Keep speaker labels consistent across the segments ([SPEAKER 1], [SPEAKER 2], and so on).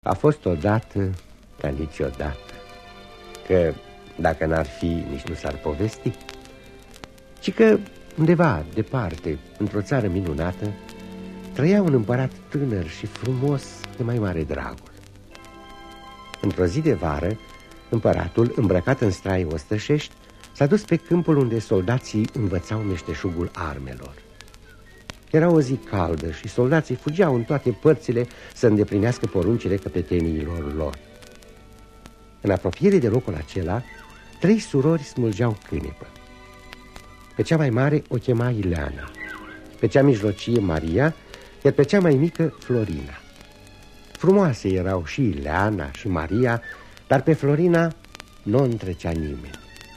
[SPEAKER 1] A fost odată ca niciodată, că dacă n-ar fi, nici nu s-ar povesti, ci că undeva departe, într-o țară minunată, trăia un împărat tânăr și frumos de mai mare dragul. Într-o zi de vară, împăratul, îmbrăcat în straie ostrășești, s-a dus pe câmpul unde soldații învățau meșteșugul armelor. Era o zi caldă și soldații fugeau în toate părțile să îndeplinească poruncile căpeteniilor lor. În apropiere de locul acela, 3 surori smulgeau cânepă. Pe cea mai mare o chema Ileana, pe cea mijlocie Maria, iar pe cea mai mică Florina. Frumoase erau și Ileana și Maria, dar pe Florina nu o întrecea nimeni.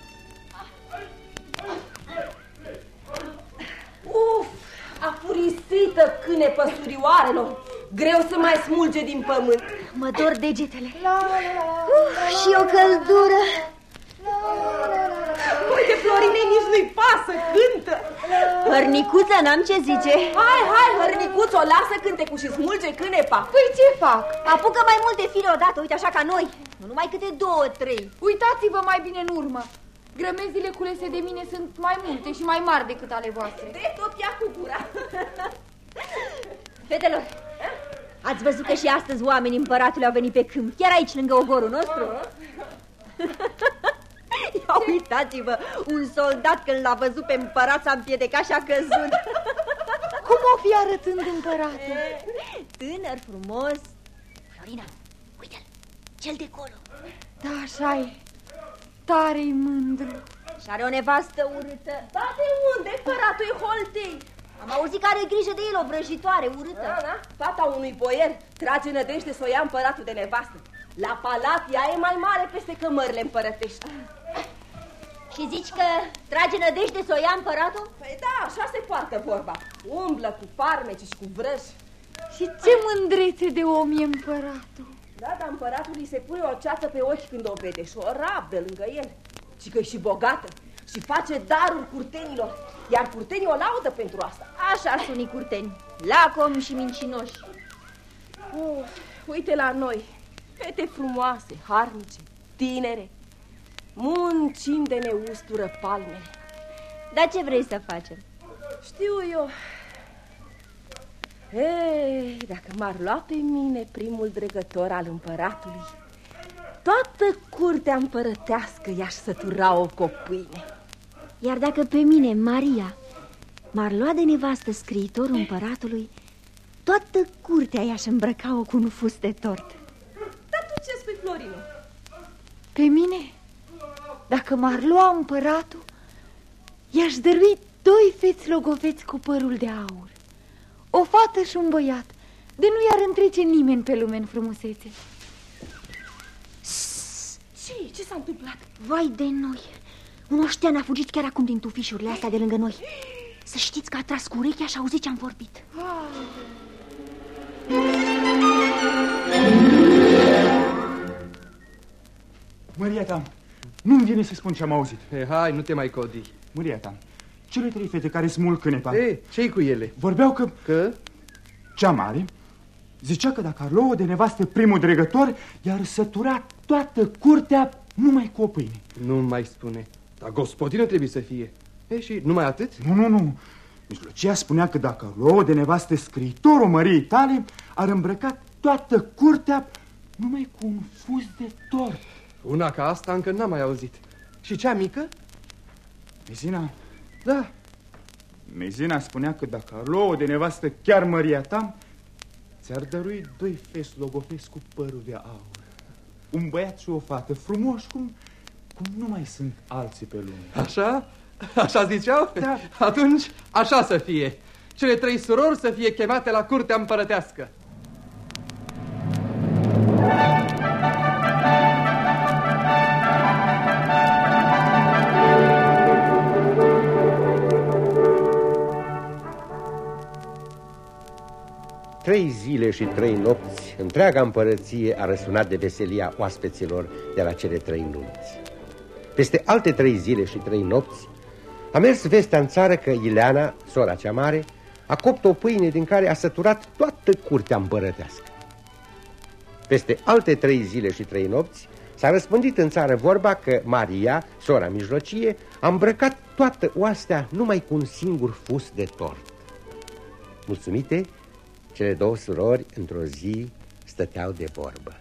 [SPEAKER 2] Afurisită cânepă surioarelor, greu să mai smulge din pământ.
[SPEAKER 3] Mă dor degetele. Și o căldură.
[SPEAKER 2] Uite, Florine, nici nu-i pasă, cântă.
[SPEAKER 3] Hărnicuța, n-am ce zice.
[SPEAKER 2] Hai, hărnicuțo, lasă cântecul și smulge cânepa.
[SPEAKER 3] Păi ce fac? Apucă mai multe fire odată, uite așa ca noi. Nu numai câte 2-3.
[SPEAKER 4] Uitați-vă mai bine în urmă. Grămezile culese de mine sunt mai multe și mai mari decât ale voastre.
[SPEAKER 2] De tot ia cu gura.
[SPEAKER 3] Fetelor, ați văzut că și astăzi oamenii împăratului au venit pe câmp, chiar aici, lângă ogorul nostru? Ia uitați-vă, un soldat când l-a văzut pe împărat s-a împiedicat și a căzut.
[SPEAKER 4] Cum o fi arătând împăratul?
[SPEAKER 3] Tânăr, frumos. Florina, uite-l, cel de colo.
[SPEAKER 4] Da, așa-i. Tare-i mândru.
[SPEAKER 3] Și are o nevastă urâtă.
[SPEAKER 2] Da, de unde? Împăratul e holtei.
[SPEAKER 3] Am auzit că are grijă de el, o vrăjitoare urâtă.
[SPEAKER 2] Da, fata unui boier trage nădejde să o ia împăratul de nevastă. La palat ea e mai mare peste cămările împărătești.
[SPEAKER 3] Și zici că trage nădejde să o ia împăratul?
[SPEAKER 2] Păi da, așa se poartă vorba. Umblă cu farmeci și cu vrăji.
[SPEAKER 4] Și ce mândrețe de om e împăratul.
[SPEAKER 2] Da, dar împăratului se pune o ceață pe ochi când o vede și o rabdă lângă el. Și că e și bogată și face daruri curtenilor, iar curtenii o laudă pentru asta.
[SPEAKER 3] Așa sunt unii curteni, lacomi și mincinoși.
[SPEAKER 2] Uite la noi, fete frumoase, harnice, tinere, muncim de ne ustură palmele.
[SPEAKER 3] Dar ce vrei să facem?
[SPEAKER 2] Știu eu. Ei, dacă m-ar lua pe mine primul dregător al împăratului, toată curtea împărătească i-aș sătura-o cu o pâine.
[SPEAKER 3] Iar dacă pe mine, Maria, m-ar lua de nevastă scriitorul împăratului, toată curtea i-aș îmbrăca-o cu un fust de tort.
[SPEAKER 2] Dar tu ce spui, Florine?
[SPEAKER 4] Pe mine, dacă m-ar lua împăratul, i-aș dărui 2 feți logoveți cu părul de aur, o fată și un băiat, de nu i-ar întrece nimeni pe lume în frumusețe.
[SPEAKER 2] Ce s-a întâmplat?
[SPEAKER 3] Vai de noi! Un oștean a fugit chiar acum din tufișurile astea de lângă noi. Să știți că a tras cu urechea și a auzit ce-am vorbit.
[SPEAKER 5] Maria ta, nu-mi vine să spun ce-am auzit.
[SPEAKER 6] Hai, nu te mai codi.
[SPEAKER 5] Maria ta, cele 3 fete care smulg cânepa,
[SPEAKER 6] ce-i cu ele?
[SPEAKER 5] vorbeau că...
[SPEAKER 6] Că?
[SPEAKER 5] Cea mare zicea că dacă ar lua de nevastă primul dregător, i-ar sătura toată curtea numai cu o pâine.
[SPEAKER 6] Nu mai spune. Dar gospodină trebuie să fie. Și numai atât?
[SPEAKER 5] Nu. Mijlocia spunea că dacă ar lua de nevastă scriitorul măriei tale, ar îmbrăca toată curtea numai cu un fus de tort.
[SPEAKER 6] Una ca asta încă n-am mai auzit. Și cea mică?
[SPEAKER 5] Mezina?
[SPEAKER 6] Da.
[SPEAKER 5] Mezina spunea că dacă ar lua de nevastă chiar măria ta, ți-ar dărui 2 fesi logofezi cu părul de aur. Un băiat și o fată frumoși cum nu mai sunt alții pe lume.
[SPEAKER 6] Așa? Așa ziceau?
[SPEAKER 5] Da.
[SPEAKER 6] Atunci așa să fie. Cele 3 surori să fie chemate la curtea împărătească.
[SPEAKER 1] Trei zile și 3 nopți, întreaga împărăție a răsunat de veselia oaspeților de la cele 3 nunți. Peste alte 3 zile și 3 nopți a mers vestea în țară că Ileana, sora cea mare, a copt o pâine din care a săturat toată curtea împărătească. Peste alte 3 zile și 3 nopți s-a răspândit în țară vorba că Maria, sora mijlocie, a îmbrăcat toată oastea numai cu un singur fus de tort. Mulțumite, cele 2 surori într-o zi stăteau de vorbă.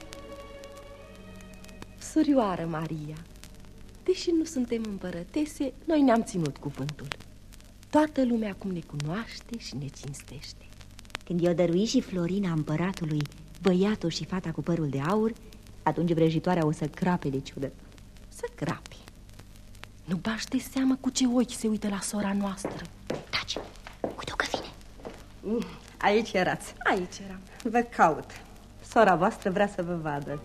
[SPEAKER 2] Surioară Maria, deși nu suntem împărătese, noi ne-am ținut cuvântul. Toată lumea acum ne cunoaște și ne cinstește.
[SPEAKER 3] Când i-o dărui și Florina împăratului băiatul și fata cu părul de aur, atunci vrăjitoarea o să crape de ciudă.
[SPEAKER 2] Să crape. Nu bași de seamă cu ce ochi se uită la sora noastră.
[SPEAKER 3] Taci, uite-o că vine.
[SPEAKER 7] Aici erați.
[SPEAKER 2] Aici eram.
[SPEAKER 7] Vă caut. Sora voastră vrea să vă vadă.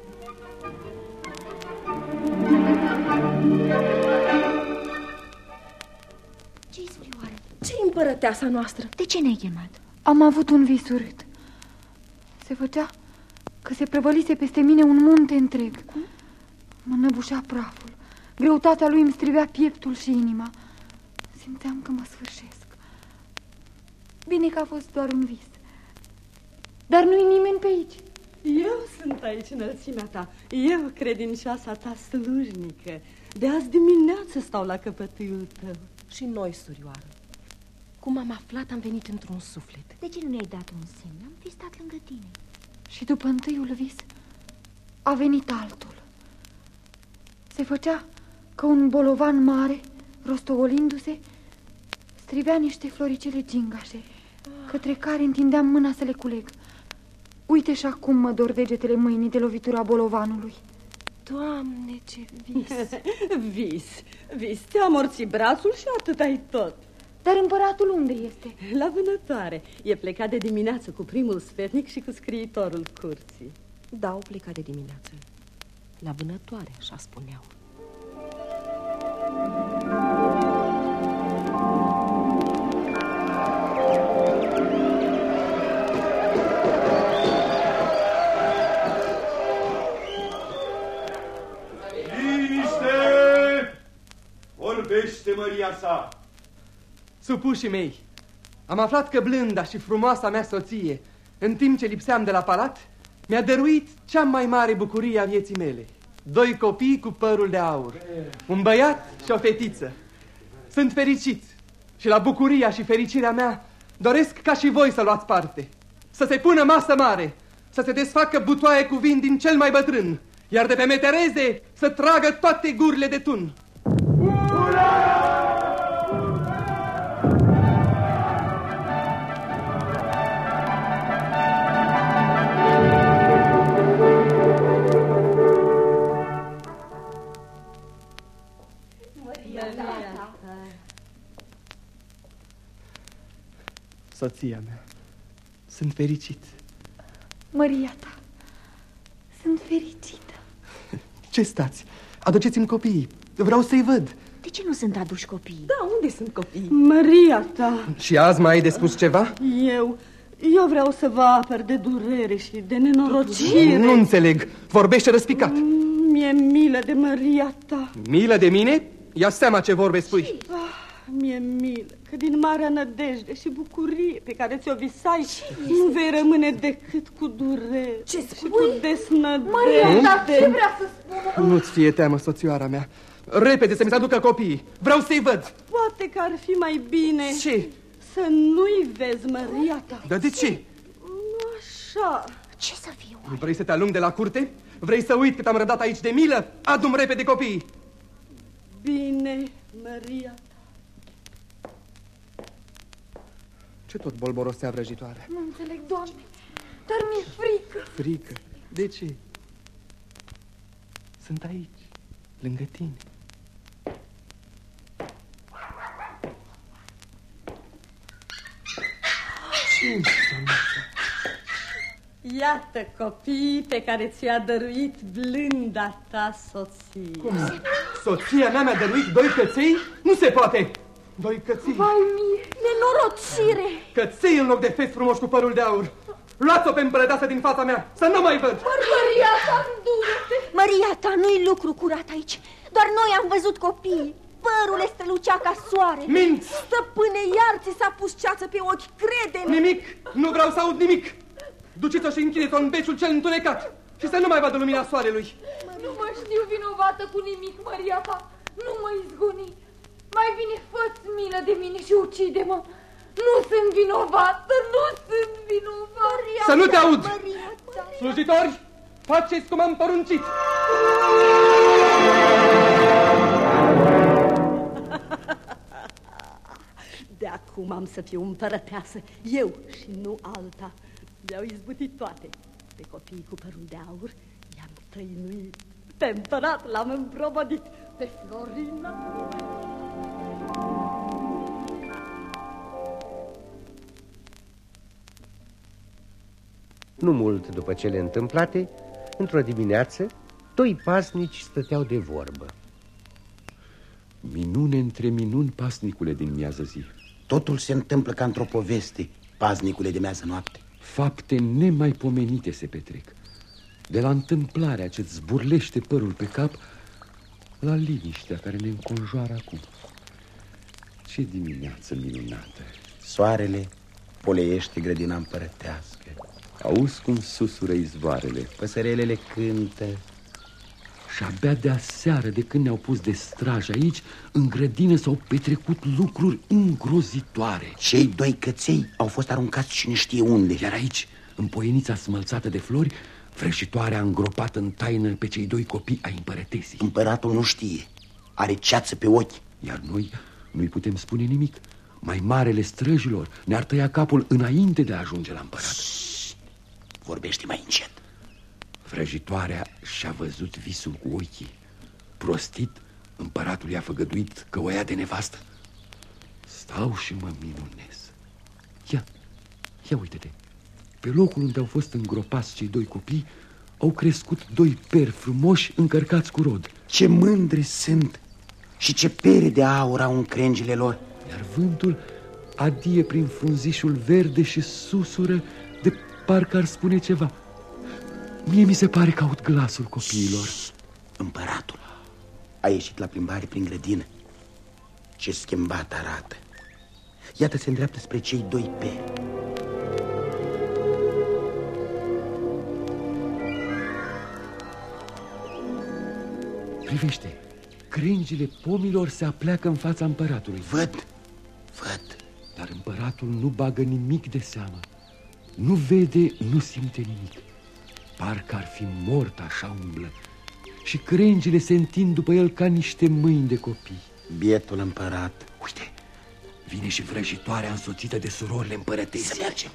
[SPEAKER 3] Ce-i, surioară?
[SPEAKER 2] Ce-i împărăteasa noastră?
[SPEAKER 3] De ce ne-ai chemat?
[SPEAKER 4] Am avut un vis urât. Se făcea că se prăvălise peste mine un munte întreg. Mă năbușea praful. Greutatea lui îmi strivea pieptul și inima. Simțeam că mă sfârșesc. Bine că a fost doar un vis. Dar nu-i nimeni pe aici.
[SPEAKER 7] Eu sunt aici, înălțimea ta. Eu, credincioasa ta slujnică. De azi dimineață stau la căpătâiul tău.
[SPEAKER 2] Și noi, surioară. Cum am aflat, am venit într-un suflet.
[SPEAKER 3] De ce nu ne-ai dat un semn? Am fi stat lângă tine.
[SPEAKER 4] Și după întâiul vis a venit altul. Se făcea că un bolovan mare, rostogolindu-se, strivea niște floricele gingașe, către care întindeam mâna să le culeg. Uite și acum mă dor degetele mâinii de lovitura bolovanului.
[SPEAKER 2] Doamne, ce vis!
[SPEAKER 7] Vis, te-a amorțit brațul și atât ai tot.
[SPEAKER 4] Dar împăratul unde este?
[SPEAKER 7] La vânătoare. E plecat de dimineață cu primul sfetnic și cu scriitorul curții.
[SPEAKER 2] Da, au plecat de dimineață. La vânătoare, așa spuneau.
[SPEAKER 5] Liniște! Vorbește Maria sa!
[SPEAKER 6] Supușii mei, am aflat că blânda și frumoasa mea soție, în timp ce lipseam de la palat, mi-a dăruit cea mai mare bucurie a vieții mele. 2 copii cu părul de aur, un băiat și o fetiță. Sunt fericit și la bucuria și fericirea mea doresc ca și voi să luați parte. Să se pună masă mare, să se desfacă butoaie cu vin din cel mai bătrân, iar de pe metereze să tragă toate gurile de tun. Soția mea, sunt fericit.
[SPEAKER 4] Maria ta, sunt fericită.
[SPEAKER 6] Ce stați? Aduceți-mi copiii, vreau să-i văd.
[SPEAKER 3] De ce nu sunt aduși copiii?
[SPEAKER 2] Da, unde sunt copiii?
[SPEAKER 7] Maria ta.
[SPEAKER 6] Și azi mai ai de spus ceva?
[SPEAKER 7] Eu vreau să vă apăr de durere și de nenorocire.
[SPEAKER 6] Nu înțeleg, vorbește răspicat.
[SPEAKER 7] Mi-e milă de Maria ta.
[SPEAKER 6] Milă de mine? Ia seama ce vorbe spui.
[SPEAKER 7] Mi-e milă că din marea nădejde și bucurie pe care ți-o visai nu vei rămâne decât cu durere.
[SPEAKER 2] Ce
[SPEAKER 7] și cu desnădejde.
[SPEAKER 4] Maria ta, ce vrea să spună?
[SPEAKER 6] Nu-ți fie teamă, soțioara mea. Repede să-mi se aducă copiii. Vreau să-i văd.
[SPEAKER 7] Poate că ar fi mai bine
[SPEAKER 6] Ce?
[SPEAKER 7] să nu-i vezi, Maria ta.
[SPEAKER 6] Dar de ce?
[SPEAKER 7] Așa.
[SPEAKER 3] Ce să fiu?
[SPEAKER 6] Nu vrei să te alung de la curte? Vrei să uit cât am rădat aici de milă? Adu-mi repede copiii.
[SPEAKER 7] Bine, Maria ta.
[SPEAKER 6] Ce tot bolborosea vrăjitoare?
[SPEAKER 4] Nu înțeleg, Doamne, dar mi-e frică.
[SPEAKER 6] Frică? De ce? Sunt aici, lângă tine.
[SPEAKER 7] Iată copiii pe care ți-a dăruit blânda ta soție.
[SPEAKER 6] Cum? Soția mea mi-a dăruit 2 căței? Nu se poate! 2 căței!
[SPEAKER 4] Vai mie!
[SPEAKER 2] Nenorocire!
[SPEAKER 6] Căței în loc de feci frumoși cu părul de aur! Luați-o pe împărăteasă din fața mea, să nu mai văd!
[SPEAKER 3] Maria ta, îndură-te! Maria ta, nu-i lucru curat aici. Doar noi am văzut copiii. Părul le strălucea ca soare.
[SPEAKER 6] Minți!
[SPEAKER 2] Stăpâne, iar ți s-a pus ceață pe ochi, crede-mi!
[SPEAKER 6] Nimic! Nu vreau să aud nimic! Duceți-o și închideți-o în beciul cel întunecat și să nu mai vadă lumina soarelui.
[SPEAKER 4] Nu mă știu vinovată cu nimic, Maria ta. Nu mă izgoni. Mai bine fă-ți milă de mine și ucide-mă. Nu sunt vinovată, nu sunt vinovată.
[SPEAKER 6] Să nu te aud! Slujitori, faceți cum am poruncit.
[SPEAKER 7] De acum am să fiu împărăteasă, eu și nu alta. Mi-au izbutit toate. Pe copiii cu părul de aur i-am tăinuit. Pe împărat l-am împrobădit. Pe Florina...
[SPEAKER 1] Nu mult după cele întâmplate, într-o dimineață, doi pasnici stăteau de vorbă.
[SPEAKER 8] Minune între minuni, pasnicule din miază zi.
[SPEAKER 9] Totul se întâmplă ca într-o poveste, pasnicule de miază noapte.
[SPEAKER 8] Fapte nemaipomenite se petrec. De la întâmplarea ce-ți zburlește părul pe cap, la liniștea care ne înconjoară acum. Ce dimineață minunată!
[SPEAKER 9] Soarele poleiește grădina împărătească.
[SPEAKER 8] Auzi cum susură izvoarele.
[SPEAKER 9] Păsărelele cântă.
[SPEAKER 8] Și abia de aseară, de când ne-au pus de straj aici, în grădină s-au petrecut lucruri îngrozitoare.
[SPEAKER 9] Cei doi căței au fost aruncați cine știe unde.
[SPEAKER 8] Iar aici, în poienița smălțată de flori, vrăjitoarea a îngropat în taină pe cei doi copii ai împărătesii.
[SPEAKER 9] Împăratul nu știe. Are ceață pe ochi.
[SPEAKER 8] Iar noi nu-i putem spune nimic. Mai marele străjilor ne-ar tăia capul înainte de a ajunge la împărat.
[SPEAKER 9] Vorbește mai încet.
[SPEAKER 8] Vrăjitoarea și-a văzut visul cu ochii. Prostit, împăratul i-a făgăduit că o ia de nevastă. Stau și mă minunez. Ia uite-te. Pe locul unde au fost îngropați cei doi copii, au crescut doi peri frumoși încărcați cu rod.
[SPEAKER 9] Ce mândri sunt și ce pere de aur au în crengile lor.
[SPEAKER 8] Iar vântul adie prin frunzișul verde și susură de parcă ar spune ceva. Mie mi se pare că aud glasul copiilor.
[SPEAKER 9] Împăratul a ieșit la plimbare prin grădină. Ce schimbat arată. Iată, se îndreaptă spre cei doi peri.
[SPEAKER 8] Privește, crengile pomilor se apleacă în fața împăratului.
[SPEAKER 9] Văd.
[SPEAKER 8] Dar împăratul nu bagă nimic de seamă. Nu vede, nu simte nimic. Parcă ar fi mort, așa umblă. Și crengile se întind după el ca niște mâini de copii.
[SPEAKER 9] Bietul împărat.
[SPEAKER 8] Uite, vine și vrăjitoarea însoțită de surorile împărătesii.
[SPEAKER 9] Să mergem.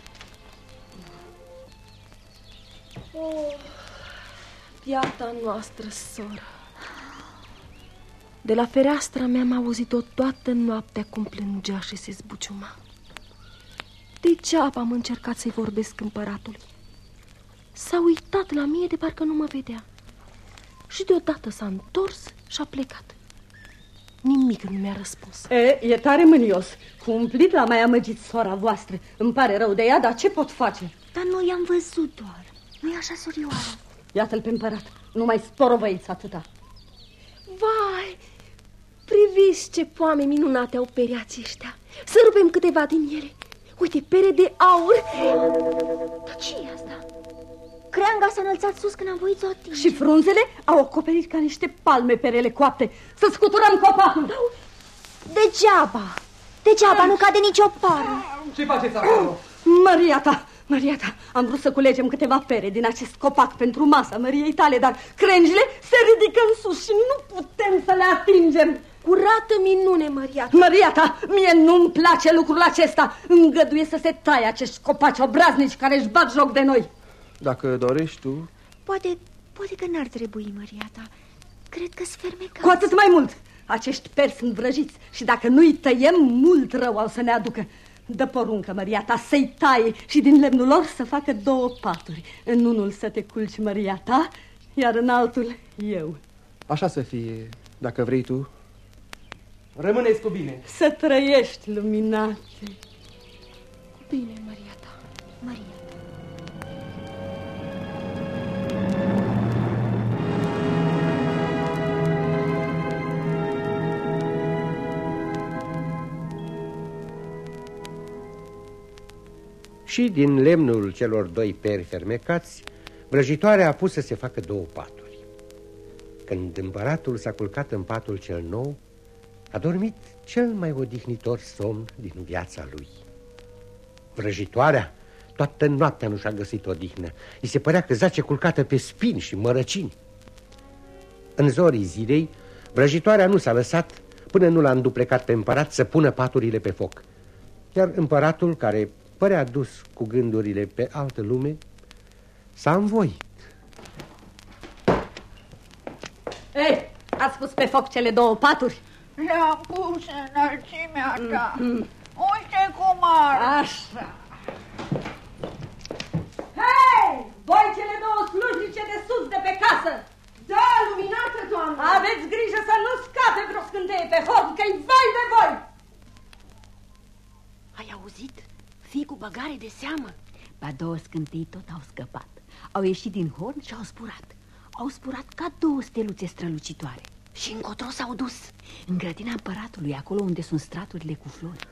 [SPEAKER 2] Iata noastră, soră. De la fereastra mea am auzit-o toată noaptea cum plângea și se zbuciuma. Degeaba am încercat să-i vorbesc împăratului. S-a uitat la mine de parcă nu mă vedea. Și deodată s-a întors și a plecat. Nimic nu mi-a răspuns.
[SPEAKER 7] E tare mânios. Cu umplit l-a mai amăgit sora voastră. Îmi pare rău de ea, dar ce pot face?
[SPEAKER 3] Dar noi am văzut doar. Nu-i așa, surioară?
[SPEAKER 7] Iată-l pe împărat. Nu mai sporovăiți atâta.
[SPEAKER 2] Vai, priviți ce poame minunate au perii aceștia. Să rupem câteva din ele. Uite, pere de aur.
[SPEAKER 3] Dar ce e asta? Creanga s-a înălțat sus când am voit să o ating.
[SPEAKER 7] Și frunzele au acoperit ca niște palme perele coapte. Să scuturăm copacul.
[SPEAKER 3] Degeaba nu cade nicio pară.
[SPEAKER 6] Ce faceți acolo?
[SPEAKER 7] Maria ta, am vrut să culegem câteva pere din acest copac pentru masa Măriei tale, dar crengile se ridică în sus și nu putem să le atingem.
[SPEAKER 2] Curată minune, Maria ta.
[SPEAKER 7] Maria ta, mie nu-mi place lucrul acesta. Îngăduie să se taie acești copaci obraznici care își bat joc de noi.
[SPEAKER 6] Dacă dorești tu...
[SPEAKER 3] Poate că n-ar trebui, Maria ta. Cred că-s fermecați.
[SPEAKER 7] Cu atât mai mult. Acești peri sunt vrăjiți și dacă nu-i tăiem, mult rău au să ne aducă. Dă poruncă, Maria ta, să-i taie și din lemnul lor să facă 2 paturi. În unul să te culci, Maria ta, iar în altul eu.
[SPEAKER 6] Așa să fie, dacă vrei tu. Rămâneți cu bine.
[SPEAKER 7] Să trăiești, luminate.
[SPEAKER 2] Cu bine, Maria ta.
[SPEAKER 3] Maria ta.
[SPEAKER 1] Și din lemnul celor 2 peri fermecați, vrăjitoarea a pus să se facă 2 paturi. Când împăratul s-a culcat în patul cel nou, a dormit cel mai odihnitor somn din viața lui. Vrăjitoarea toată noaptea nu și-a găsit odihnă. I se părea că zace culcată pe spini și mărăcini. În zorii zilei, vrăjitoarea nu s-a lăsat până nu l-a înduplecat pe împărat să pună paturile pe foc. Iar împăratul, care părea dus cu gândurile pe altă lume, s-a învoit.
[SPEAKER 7] Ei, ați pus pe foc cele 2 paturi?
[SPEAKER 10] Le-am pus înălțimea ta. Uite cum arată.
[SPEAKER 7] Așa. Hei, voi cele 2 slujnice de sus de pe casă!
[SPEAKER 2] Da, luminată, doamnă!
[SPEAKER 7] Aveți grijă să nu scape vreo scânteie pe horn, că-i vai de voi!
[SPEAKER 3] Ai auzit? Fii cu băgare de seamă. Ba 2 scântei tot au scăpat. Au ieșit din horn și au spurat. Au spurat ca 2 steluțe strălucitoare. Și încotro s-au dus? În grădina împăratului, acolo unde sunt straturile cu flori.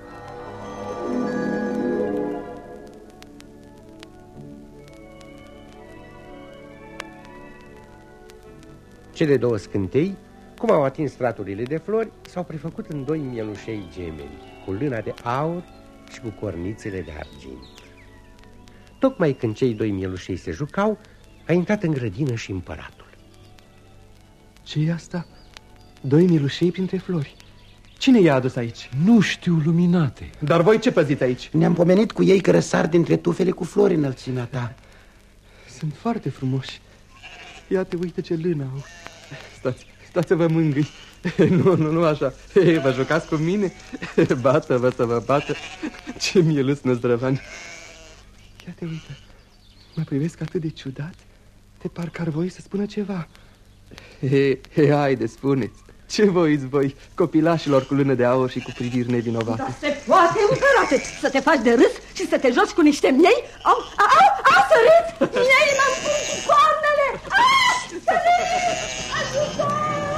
[SPEAKER 1] Cele 2 scântei, cum au atins straturile de flori, s-au prefăcut în 2 mielușei gemeni, cu lâna de aur și cu cornițele de argint. Tocmai când cei 2 mielușei se jucau, a intrat în grădină și împăratul.
[SPEAKER 6] Ce-i asta? 2 mielușei printre flori. Cine i-a adus aici?
[SPEAKER 8] Nu știu, luminate.
[SPEAKER 6] Dar voi ce păziți aici?
[SPEAKER 9] Ne-am pomenit cu ei că răsar dintre tufele cu flori înălțimea ta.
[SPEAKER 6] Sunt foarte frumoși. Iată, uite ce lână au. Stați să vă mângâi. Nu așa. Vă jucați cu mine? Bată-vă să vă bată. Ce mieluți năzdrăvani. Iată, uite. Mă privesc atât de ciudat. De parcă ar voi să spună ceva. Haide, spuneți. Ce voiți voi, copilașilor cu lână de aur și cu priviri nevinovate?
[SPEAKER 7] Dar se poate, împărate, să te faci de râs și să te joci cu niște miei? Au sărit! Miei m-am pus și coarnele! Sărit! Ajutor!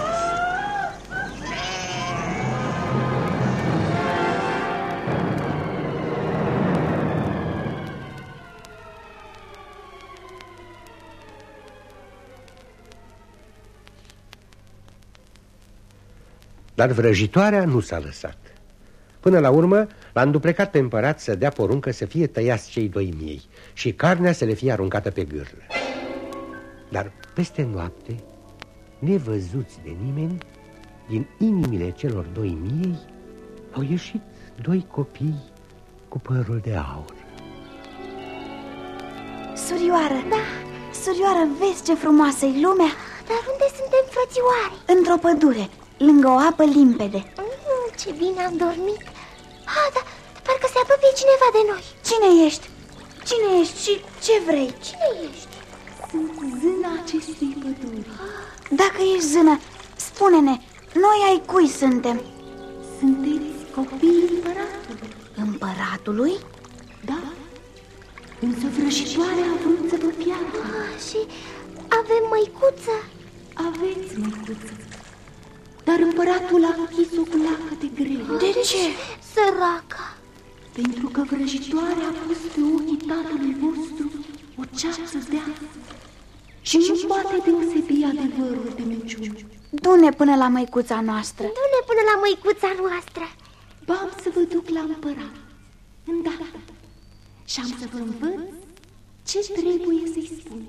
[SPEAKER 1] Dar vrăjitoarea nu s-a lăsat. Până la urmă l-a înduplecat pe împărat să dea poruncă să fie tăiați cei 2 miei și carnea să le fie aruncată pe gârlă. Dar peste noapte, nevăzuți de nimeni, din inimile celor 2 miei au ieșit 2 copii cu părul de aur.
[SPEAKER 3] Surioară, da, surioară, vezi ce frumoasă e lumea?
[SPEAKER 11] Dar unde suntem, frățioare?
[SPEAKER 3] Într-o pădure, lângă o apă limpede.
[SPEAKER 11] Ce bine am dormit. Da, parcă se apropie cineva de noi.
[SPEAKER 3] Cine ești? Cine ești și ce vrei?
[SPEAKER 11] Cine ești?
[SPEAKER 3] Sunt zâna acestei păduri. Dacă ești zână, spune-ne, noi ai cui suntem?
[SPEAKER 2] Sunteți copiii împăratului.
[SPEAKER 3] Împăratului?
[SPEAKER 2] Da, însă vrăjitoarea a vrut să vă piardă.
[SPEAKER 11] Și avem măicuță?
[SPEAKER 2] Aveți măicuță, dar împăratul a închis-o cu lacă de greu.
[SPEAKER 3] De ce?
[SPEAKER 11] Săraca.
[SPEAKER 2] Pentru că vrăjitoarea a pus pe ochii tatălui vostru o ceață de aur și nu poate deosebi adevărul de minciună.
[SPEAKER 3] Du-ne până la măicuța noastră.
[SPEAKER 11] Du-ne până la măicuța noastră.
[SPEAKER 2] Am să vă duc la împărat îndată și am să vă învăț ce trebuie să-i spun.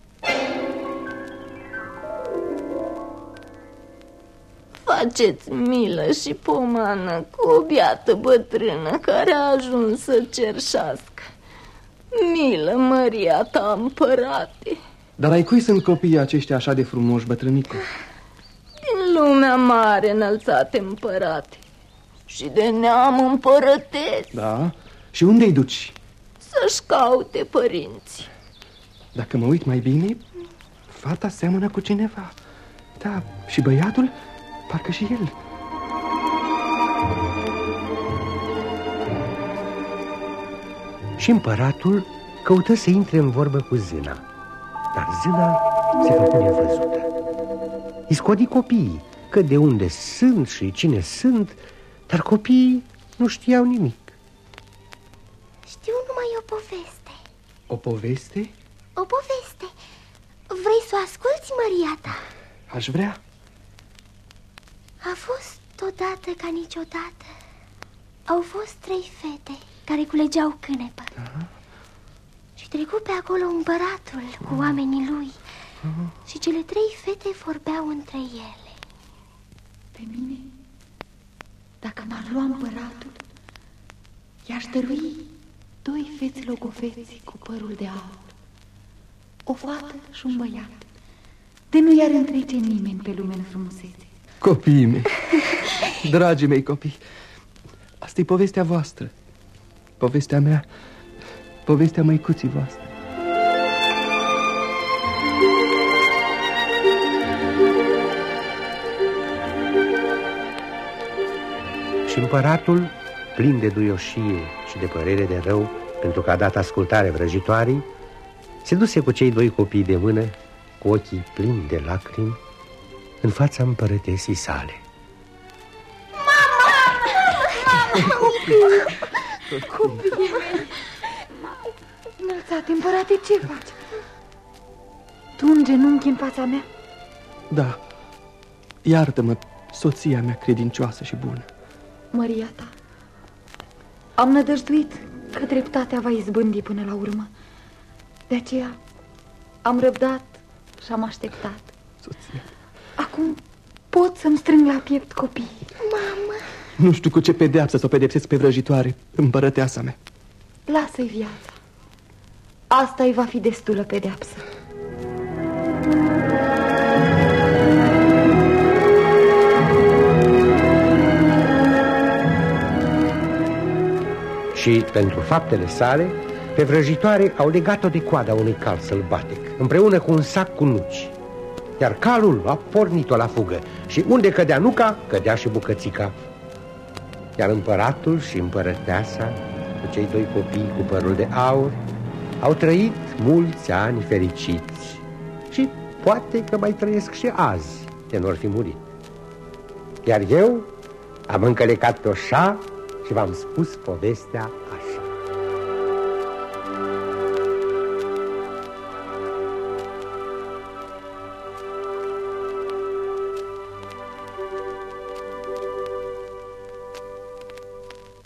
[SPEAKER 12] Faceți milă și pomană cu o biată bătrână care a ajuns să cerșească. Milă, măria ta, împărate.
[SPEAKER 6] Dar ai cui sunt copiii aceștia așa de frumoși, bătrânică?
[SPEAKER 12] Din lumea mare, înălțate împărate, și de neam împărătesc.
[SPEAKER 6] Da? Și unde-i duci?
[SPEAKER 12] Să-și caute părinți.
[SPEAKER 6] Dacă mă uit mai bine, fata seamănă cu cineva. Da, și băiatul, parcă și el.
[SPEAKER 1] Și împăratul căută să intre în vorbă cu zâna, dar zâna se făcu nevăzută. Îi scodi copiii, că de unde sunt și cine sunt, dar copiii nu știau nimic.
[SPEAKER 11] Știu numai o
[SPEAKER 6] O poveste?
[SPEAKER 11] O poveste. Vrei să o asculți, măria ta?
[SPEAKER 6] Aș vrea.
[SPEAKER 11] A fost odată ca niciodată. Au fost 3 fete care culegeau cânepă. Și trecu pe acolo împăratul cu oamenii lui. Și cele 3 fete vorbeau între ele.
[SPEAKER 4] Pe mine, dacă m-ar lua împăratul, i-aș dărui 2 feți logofeți cu părul de aur, o fată și un băiat, de nu i-ar întrece nimeni pe lume în frumusețe.
[SPEAKER 6] Copiii mei, dragii mei copii, asta e povestea voastră, povestea mea, povestea măicuții voastre.
[SPEAKER 1] Și împăratul, plin de duioșie și de părere de rău, pentru că a dat ascultare vrăjitoarei, se duse cu cei 2 copii de mână, cu ochii plini de lacrimi, în fața împărătesii sale.
[SPEAKER 4] Copiii mei! Înălțate, împărate, ce faci? Tu în genunchi în fața mea?
[SPEAKER 6] Da, iartă-mă, soția mea credincioasă și bună.
[SPEAKER 4] Măria ta, am nădăjduit că dreptatea va izbândi până la urmă. De aceea am răbdat și am așteptat.
[SPEAKER 6] Soția.
[SPEAKER 4] Acum pot să-mi strâng la piept copiii.
[SPEAKER 11] Mamă!
[SPEAKER 6] Nu știu cu ce pedeapsă să o pedepsesc pe vrăjitoare, împărăteasa mea.
[SPEAKER 4] Lasă-i viața. Asta-i va fi destulă pedeapsă.
[SPEAKER 1] Și pentru faptele sale, pe vrăjitoare au legat-o de coada unui cal sălbatic, împreună cu un sac cu nuci. Iar calul a pornit-o la fugă și unde cădea nuca, cădea și bucățica. Iar împăratul și împărăteasa, cu cei 2 copii cu părul de aur, au trăit mulți ani fericiți și poate că mai trăiesc și azi, de n-or fi murit. Iar eu am încălecat pe oșa și v-am spus povestea așa.